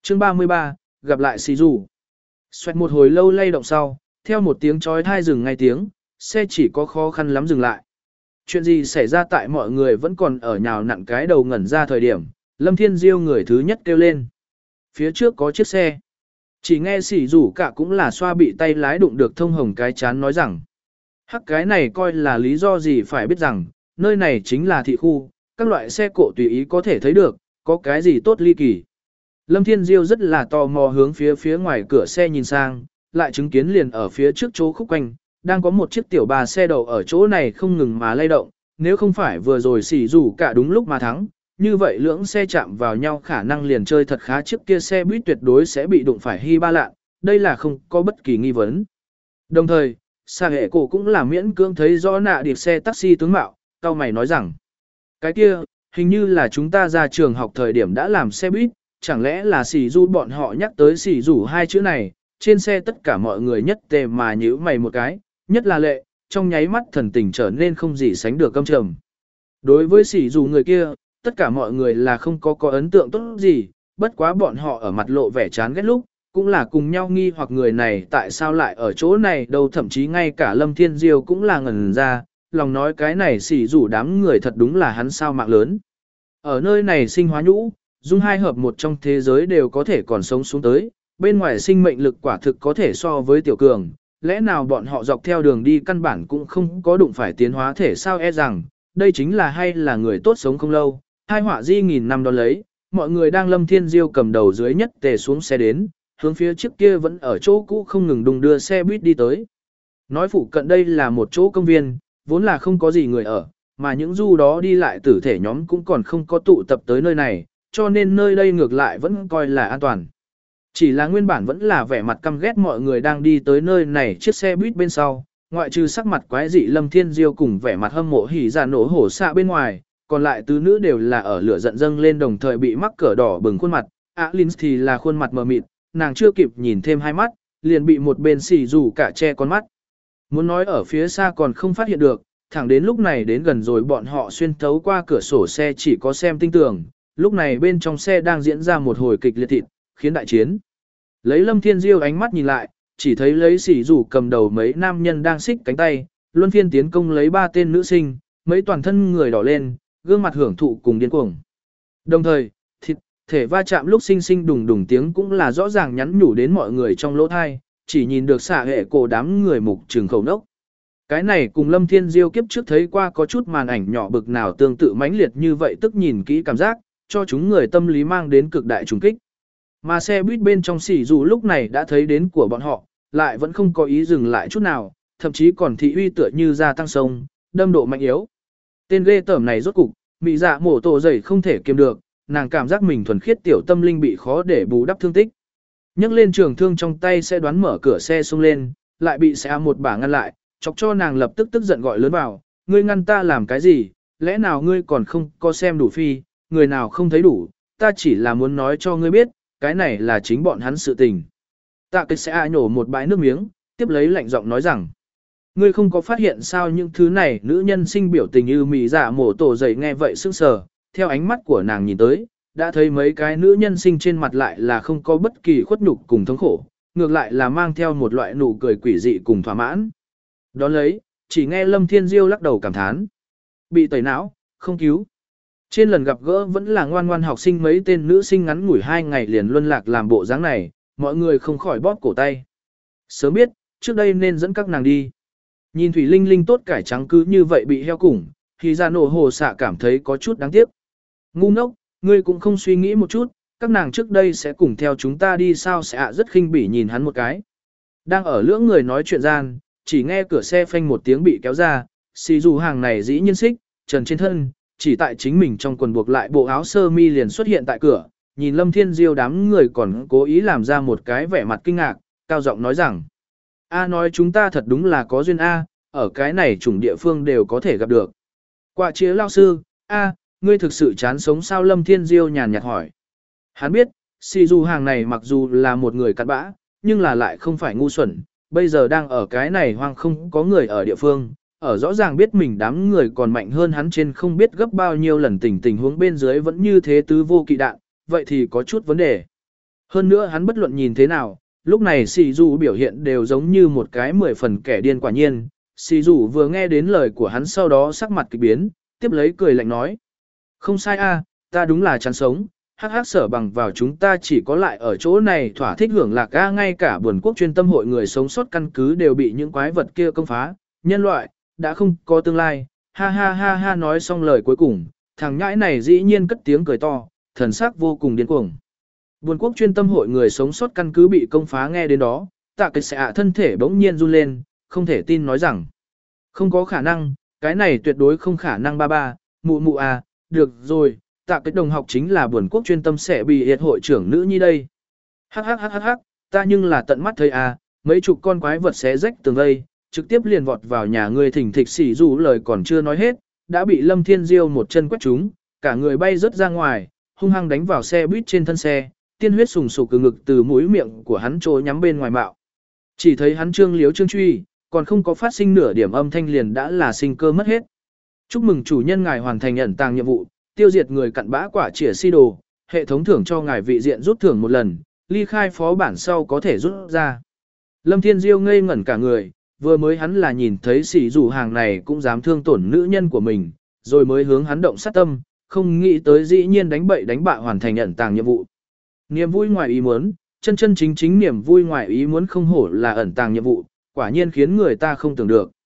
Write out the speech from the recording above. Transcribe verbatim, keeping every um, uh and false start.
Chương ba mươi ba, gặp lại xì dù. Xoẹt một hồi lâu lay động sau, theo một tiếng chói tai dừng ngay tiếng, xe chỉ có khó khăn lắm dừng lại. Chuyện gì xảy ra tại mọi người vẫn còn ở nhào nặn cái đầu ngẩn ra thời điểm, Lâm Thiên Diêu người thứ nhất kêu lên. Phía trước có chiếc xe. Chỉ nghe xỉ rủ cả cũng là xoa bị tay lái đụng được thông hồng cái chán nói rằng. Hắc cái này coi là lý do gì phải biết rằng, nơi này chính là thị khu, các loại xe cộ tùy ý có thể thấy được, có cái gì tốt ly kỳ. Lâm Thiên Diêu rất là tò mò hướng phía phía ngoài cửa xe nhìn sang, lại chứng kiến liền ở phía trước chỗ khúc quanh, đang có một chiếc tiểu bà xe đậu ở chỗ này không ngừng mà lay động, nếu không phải vừa rồi xỉ rủ cả đúng lúc mà thắng, như vậy lưỡng xe chạm vào nhau khả năng liền chơi thật khá, chiếc kia xe buýt tuyệt đối sẽ bị đụng phải hy ba lạ, đây là không có bất kỳ nghi vấn. Đồng thời, xa hệ cổ cũng là miễn cưỡng thấy rõ nạ điệp xe taxi tướng mạo, cao mày nói rằng, cái kia, hình như là chúng ta ra trường học thời điểm đã làm xe buýt, chẳng lẽ là xỉ du bọn họ nhắc tới xỉ rủ hai chữ này, trên xe tất cả mọi người nhất tề mà nhíu mày một cái, nhất là lệ, trong nháy mắt thần tình trở nên không gì sánh được căm trầm. Đối với xỉ dù người kia, tất cả mọi người là không có có ấn tượng tốt gì, bất quá bọn họ ở mặt lộ vẻ chán ghét lúc, cũng là cùng nhau nghi hoặc người này tại sao lại ở chỗ này đâu, thậm chí ngay cả Lâm Thiên Diêu cũng là ngẩn ra, lòng nói cái này xỉ rủ đám người thật đúng là hắn sao mạng lớn. Ở nơi này sinh hóa nhũ, dung hai hợp một trong thế giới đều có thể còn sống xuống tới, bên ngoài sinh mệnh lực quả thực có thể so với tiểu cường, lẽ nào bọn họ dọc theo đường đi căn bản cũng không có đụng phải tiến hóa thể sao, e rằng, đây chính là hay là người tốt sống không lâu, hai họa di nghìn năm đó lấy, mọi người đang Lâm Thiên Diêu cầm đầu dưới nhất tề xuống xe đến, hướng phía trước kia vẫn ở chỗ cũ không ngừng đùng đưa xe buýt đi tới. Nói phụ cận đây là một chỗ công viên, vốn là không có gì người ở, mà những du đó đi lại tử thể nhóm cũng còn không có tụ tập tới nơi này, cho nên nơi đây ngược lại vẫn coi là an toàn. Chỉ là nguyên bản vẫn là vẻ mặt căm ghét mọi người đang đi tới nơi này chiếc xe buýt bên sau, ngoại trừ sắc mặt quái dị Lâm Thiên Diêu cùng vẻ mặt hâm mộ hỉ giả nổ hổ xạ bên ngoài, còn lại tứ nữ đều là ở lửa giận dâng lên đồng thời bị mắc cỡ đỏ bừng khuôn mặt, Alin thì là khuôn mặt mờ mịt, nàng chưa kịp nhìn thêm hai mắt, liền bị một bên xỉ rủ cả che con mắt. Muốn nói ở phía xa còn không phát hiện được, thẳng đến lúc này đến gần rồi bọn họ xuyên thấu qua cửa sổ xe chỉ có xem tinh tường, lúc này bên trong xe đang diễn ra một hồi kịch liệt thịt, khiến đại chiến. Lấy Lâm Thiên Diêu ánh mắt nhìn lại, chỉ thấy lấy xỉ rủ cầm đầu mấy nam nhân đang xích cánh tay, luân phiên tiến công lấy ba tên nữ sinh, mấy toàn thân người đỏ lên, gương mặt hưởng thụ cùng điên cuồng. Đồng thời, thịt, thể va chạm lúc sinh sinh đùng đùng tiếng cũng là rõ ràng nhắn nhủ đến mọi người trong lỗ thai, chỉ nhìn được xả hệ cổ đám người mục trừng khẩu nốc. Cái này cùng Lâm Thiên Diêu kiếp trước thấy qua có chút màn ảnh nhỏ bực nào tương tự mãnh liệt như vậy, tức nhìn kỹ cảm giác, cho chúng người tâm lý mang đến cực đại trùng kích. Mà xe buýt bên trong xỉ dù lúc này đã thấy đến của bọn họ, lại vẫn không có ý dừng lại chút nào, thậm chí còn thị uy tựa như gia tăng sông, đâm độ mạnh yếu. Tên ghê tởm này rốt cục, mị dạ mổ tổ dày không thể kiềm được, nàng cảm giác mình thuần khiết tiểu tâm linh bị khó để bù đắp thương tích. Nhấc lên trường thương trong tay sẽ đoán mở cửa xe xông lên, lại bị xe một bả ngăn lại, chọc cho nàng lập tức tức giận gọi lớn vào, ngươi ngăn ta làm cái gì, lẽ nào ngươi còn không có xem đủ phi, người nào không thấy đủ, ta chỉ là muốn nói cho ngươi biết, cái này là chính bọn hắn sự tình. Tạ cái sẽ nhổ một bãi nước miếng, tiếp lấy lạnh giọng nói rằng, ngươi không có phát hiện sao những thứ này nữ nhân sinh biểu tình như mị dạ mổ tổ dậy nghe vậy sững sờ, theo ánh mắt của nàng nhìn tới, đã thấy mấy cái nữ nhân sinh trên mặt lại là không có bất kỳ khuất nhục cùng thống khổ, ngược lại là mang theo một loại nụ cười quỷ dị cùng thỏa mãn. Đón lấy, chỉ nghe Lâm Thiên Diêu lắc đầu cảm thán. Bị tẩy não, không cứu. Trên lần gặp gỡ vẫn là ngoan ngoan học sinh mấy tên nữ sinh ngắn ngủi hai ngày liền luân lạc làm bộ dáng này, mọi người không khỏi bóp cổ tay. Sớm biết, trước đây nên dẫn các nàng đi. Nhìn Thủy Linh Linh tốt cải trắng cứ như vậy bị heo củng, thì ra nổ hồ xạ cảm thấy có chút đáng tiếc. Ngu ngốc, ngươi cũng không suy nghĩ một chút, các nàng trước đây sẽ cùng theo chúng ta đi sao, sẽ ạ rất khinh bỉ nhìn hắn một cái. Đang ở lưỡng người nói chuyện gian, chỉ nghe cửa xe phanh một tiếng bị kéo ra, xì dù hàng này dĩ nhiên xích, trần trên thân, chỉ tại chính mình trong quần buộc lại bộ áo sơ mi liền xuất hiện tại cửa, nhìn Lâm Thiên Diêu đám người còn cố ý làm ra một cái vẻ mặt kinh ngạc, cao giọng nói rằng, A nói chúng ta thật đúng là có duyên A, ở cái này chủng địa phương đều có thể gặp được. Quả chĩa lao sư, A, ngươi thực sự chán sống sao? Lâm Thiên Diêu nhàn nhạt hỏi. Hắn biết, xì dù hàng này mặc dù là một người cặn bã, nhưng là lại không phải ngu xuẩn, bây giờ đang ở cái này hoang không có người ở địa phương, ở rõ ràng biết mình đám người còn mạnh hơn hắn trên không biết gấp bao nhiêu lần tình tình huống bên dưới vẫn như thế tứ vô kỵ đạn, vậy thì có chút vấn đề. Hơn nữa hắn bất luận nhìn thế nào, lúc này Sì Dù biểu hiện đều giống như một cái mười phần kẻ điên quả nhiên. Sì Dù vừa nghe đến lời của hắn sau đó sắc mặt kịch biến, tiếp lấy cười lạnh nói. Không sai a, ta đúng là chán sống, hắc hắc sở bằng vào chúng ta chỉ có lại ở chỗ này thỏa thích hưởng lạc a, ngay cả buồn quốc chuyên tâm hội người sống sót căn cứ đều bị những quái vật kia công phá, nhân loại, đã không có tương lai, ha ha ha ha. Nói xong lời cuối cùng, thằng nhãi này dĩ nhiên cất tiếng cười to, thần sắc vô cùng điên cuồng. Buồn quốc chuyên tâm hội người sống sót căn cứ bị công phá, nghe đến đó, tạ cái xạ thân thể bỗng nhiên run lên, không thể tin nói rằng, không có khả năng, cái này tuyệt đối không khả năng ba ba, mụ mụ à, được rồi, tạ cái đồng học chính là buồn quốc chuyên tâm sẽ bị hiệt hội trưởng nữ nhi đây. Hắc hắc hắc hắc hắc, ta nhưng là tận mắt thấy à, mấy chục con quái vật xé rách tường vây, trực tiếp liền vọt vào nhà người thỉnh thịch. Xỉ Dù lời còn chưa nói hết, đã bị Lâm Thiên Diêu một chân quét trúng, cả người bay rớt ra ngoài, hung hăng đánh vào xe buýt trên thân xe, tiên huyết sùng sục từ ngực từ mũi miệng của hắn trôi nhắm bên ngoài mạo. Chỉ thấy hắn trương liếu trương truy, còn không có phát sinh nửa điểm âm thanh liền đã là sinh cơ mất hết. Chúc mừng chủ nhân ngài hoàn thành ẩn tàng nhiệm vụ, tiêu diệt người cặn bã quả chĩa si đồ, hệ thống thưởng cho ngài vị diện rút thưởng một lần, ly khai phó bản sau có thể rút ra. Lâm Thiên Diêu ngây ngẩn cả người, vừa mới hắn là nhìn thấy Sĩ Dù hàng này cũng dám thương tổn nữ nhân của mình, rồi mới hướng hắn động sát tâm, không nghĩ tới dĩ nhiên đánh bậy đánh bạ hoàn thành ẩn tàng nhiệm vụ. Niềm vui ngoài ý muốn, chân chân chính chính niềm vui ngoài ý muốn không hổ là ẩn tàng nhiệm vụ, quả nhiên khiến người ta không tưởng được.